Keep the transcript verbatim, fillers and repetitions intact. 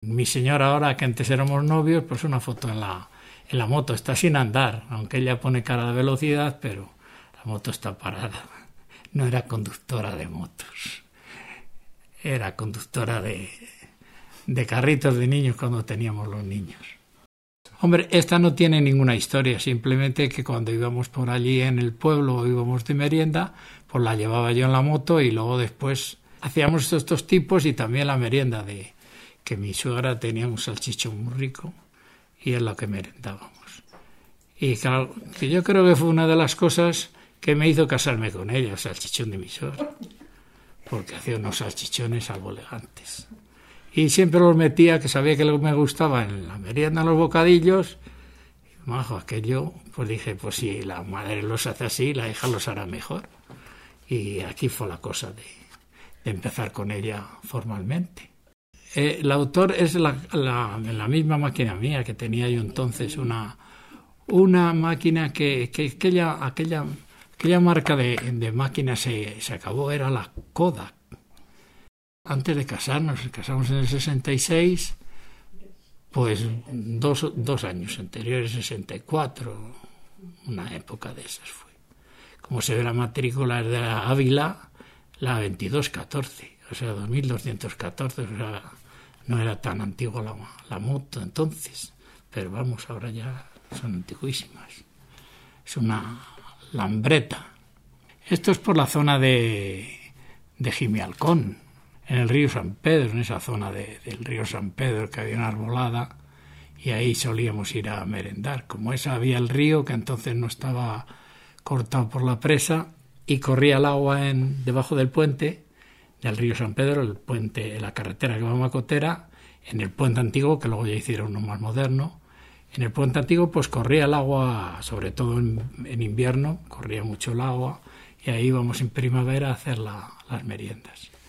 Mi señora ahora, que antes éramos novios, pues una foto en la, en la moto. Está sin andar, aunque ella pone cara de velocidad, pero la moto está parada. No era conductora de motos. Era conductora de, de carritos de niños cuando teníamos los niños. Hombre, esta no tiene ninguna historia, simplemente que cuando íbamos por allí en el pueblo o íbamos de merienda, pues la llevaba yo en la moto y luego después hacíamos estos, estos tipos y también la merienda de que mi suegra tenía un salchichón muy rico y es lo que merendábamos. Y claro, que yo creo que fue una de las cosas que me hizo casarme con ella, el salchichón de mi suegra, porque hacía unos salchichones algo elegantes. Y siempre los metía, que sabía que lo que me gustaba en la merienda, en los bocadillos. Y, majo, aquello, pues dije, pues si la madre los hace así, la hija los hará mejor. Y aquí fue la cosa de, de empezar con ella formalmente. Eh, el autor es la, la, la misma máquina mía, que tenía yo entonces, una, una máquina que, que aquella, aquella, aquella marca de, de máquina se, se acabó, era la Kodak. Antes de casarnos, nos casamos en el sesenta y seis, pues dos, dos años anteriores, sesenta y cuatro, una época de esas fue. Como se ve la matrícula de la Ávila, la veintidós catorce, o sea, dos mil doscientos catorce, o sea, no era tan antigua la, la moto entonces, pero vamos, ahora ya son antiguísimas. Es una lambreta. Esto es por la zona de, de Gimialcón, en el río San Pedro, en esa zona de, del río San Pedro, que había una arbolada, y ahí solíamos ir a merendar. Como esa había el río, que entonces no estaba cortado por la presa, y corría el agua en, debajo del puente del río San Pedro, el puente, la carretera que va a Macotera, en el puente antiguo, que luego ya hicieron uno más moderno. En el puente antiguo pues corría el agua, sobre todo en, en invierno, corría mucho el agua, y ahí íbamos en primavera a hacer la, las meriendas.